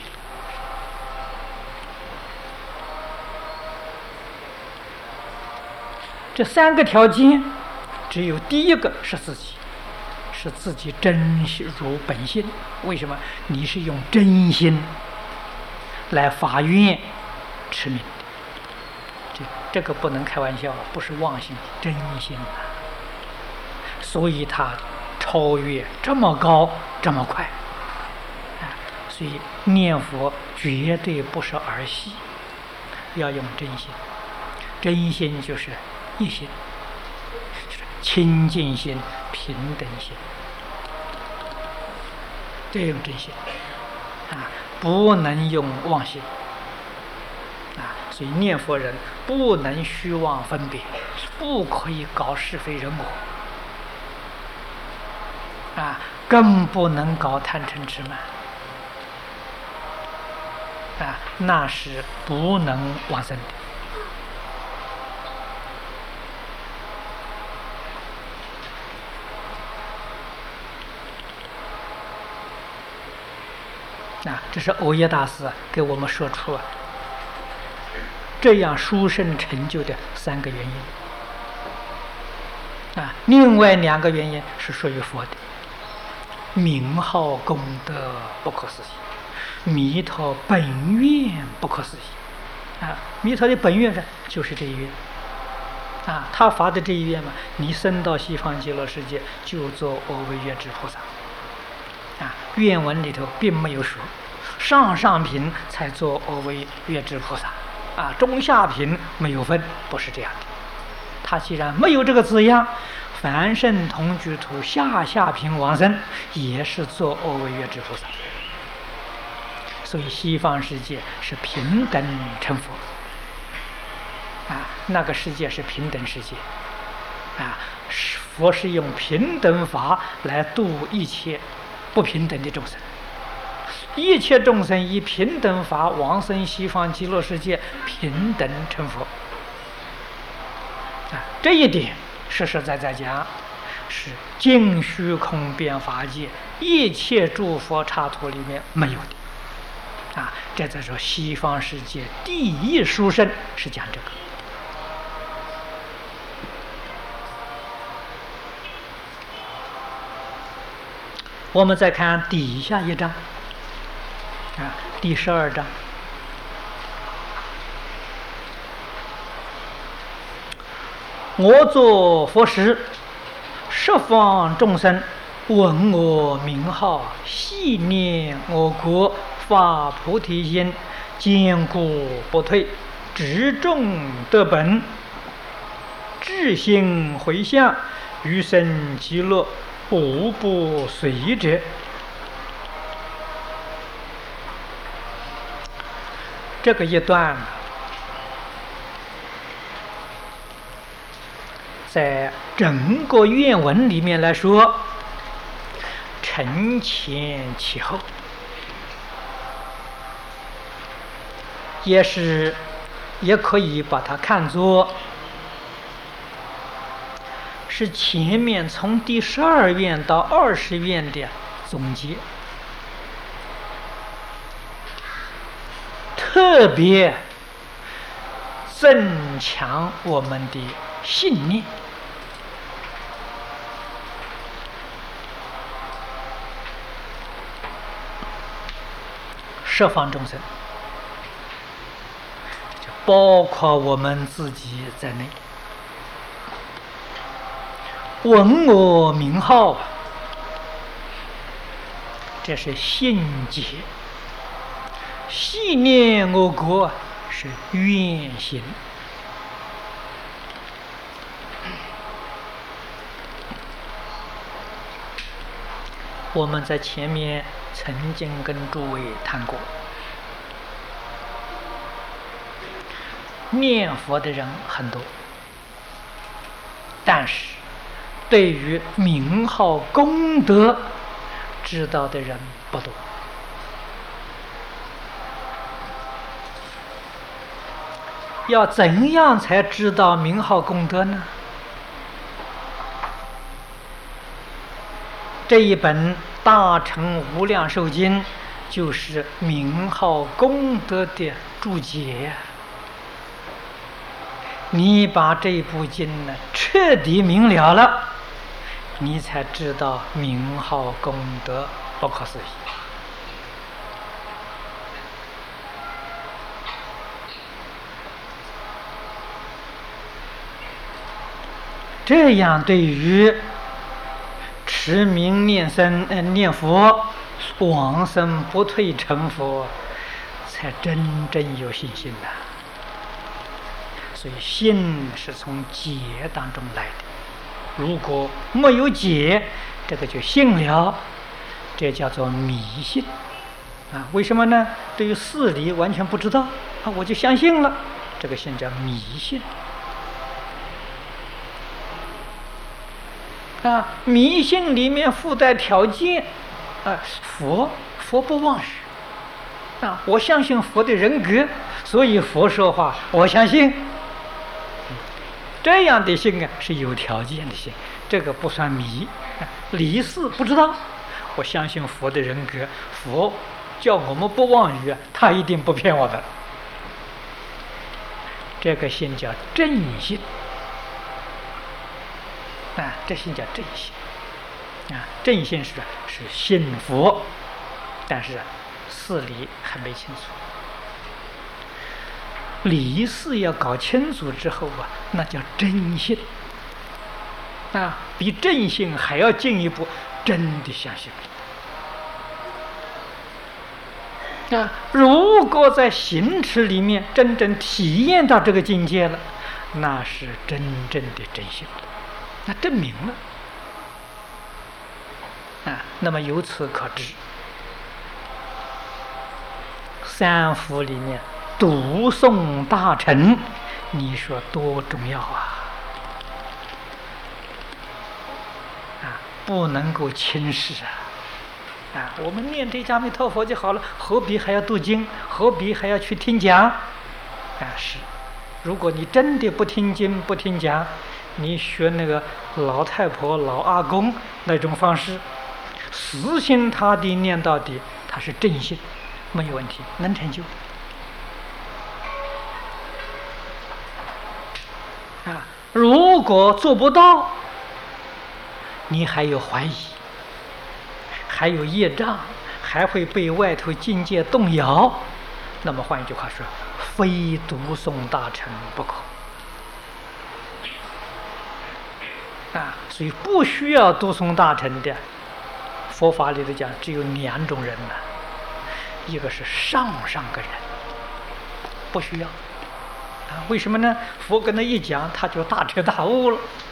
这3个条件，只有第1个是自己真如本性。为什么？你是用真心来发愿持名的，这个不能开玩笑，不是妄心，真心啊！所以他超越这么高这么快啊！所以念佛绝对不是儿戏，要用真心。真心就是一心，就是清净心、平等心，这用真心啊，不能用妄心啊。所以念佛人不能虚妄分别，不可以搞是非人我啊，更不能搞贪嗔痴慢啊，那是不能往生的。 这是藕耶大师给我们说出这样殊胜成就的3个原因。另外2个原因是属于佛的，名号功德不可思议，弥陀本愿不可思议。弥陀的本愿就是这一愿。他发的这一愿嘛，你升到西方极乐世界就做阿惟越致菩萨。愿文里头并没有说上品才做阿惟越致菩萨，中下品没有分，不是这样的。他既然没有这个字样，凡圣同居土下品往生也是做阿惟越致菩萨。所以西方世界是平等成佛。那个世界是平等世界。佛是用平等法来度一切不平等的众生，一切众生以平等法往生西方极乐世界，平等成佛。这一点实实在在讲是尽虚空遍法界一切诸佛刹土里面没有的。这在说西方世界第一殊胜是讲这个。我们再看底下一章，第12章。我作佛时，十方众生闻我名号，细念我国，发菩提心，坚固不退，执众得本，至心回向，余生极乐，无不随者。这个一段在整个愿文里面来说，承前启后，也可以把它看作是前面从第12愿到20愿的总结，特别增强我们的信念。十方众生，就包括我们自己在内，闻我名号，这是信解；细念我国，是愿行。我们在前面曾经跟诸位谈过，念佛的人很多，但是对于名号功德知道的人不多。要怎样才知道名号功德呢？这一本《大乘无量寿经》就是名号功德的注解。你把这部经呢彻底明了了，你才知道名号功德不可思议。这样对于持名念佛往生不退成佛，才真正有信心的。所以信是从解当中来的，如果没有解，这个就信了，这叫做迷信为什么呢？对于事理完全不知道我就相信了，这个信叫迷信迷信里面附带条件佛不妄语我相信佛的人格，所以佛说话我相信。这样的信是有条件的信，这个不算迷。理事不知道，我相信佛的人格，佛叫我们不妄语，他一定不骗我的。这个心叫正信啊，这心叫正信啊。正信是信佛，但是事理还没清楚。理事要搞清楚之后啊，那叫真信啊，比正信还要进一步，真的相信啊。如果在行持里面真正体验到这个境界了，那是真正的真信了，那证明了啊。那么由此可知，三福里面读诵大乘，你说多重要啊！不能够轻视啊！我们念这阿弥陀佛就好了，何必还要读经？何必还要去听讲？是，如果你真的不听经不听讲，你学那个老太婆老阿公那种方式，死心塌地念到底，他是正信，没有问题，能成就如果做不到，你还有怀疑，还有业障，还会被外头境界动摇，那么换一句话说，非读诵大乘不可所以不需要读诵大乘的，佛法里头讲只有两种人了，一个是上个人，不需要为什么呢？佛跟他一讲，他就大彻大悟了。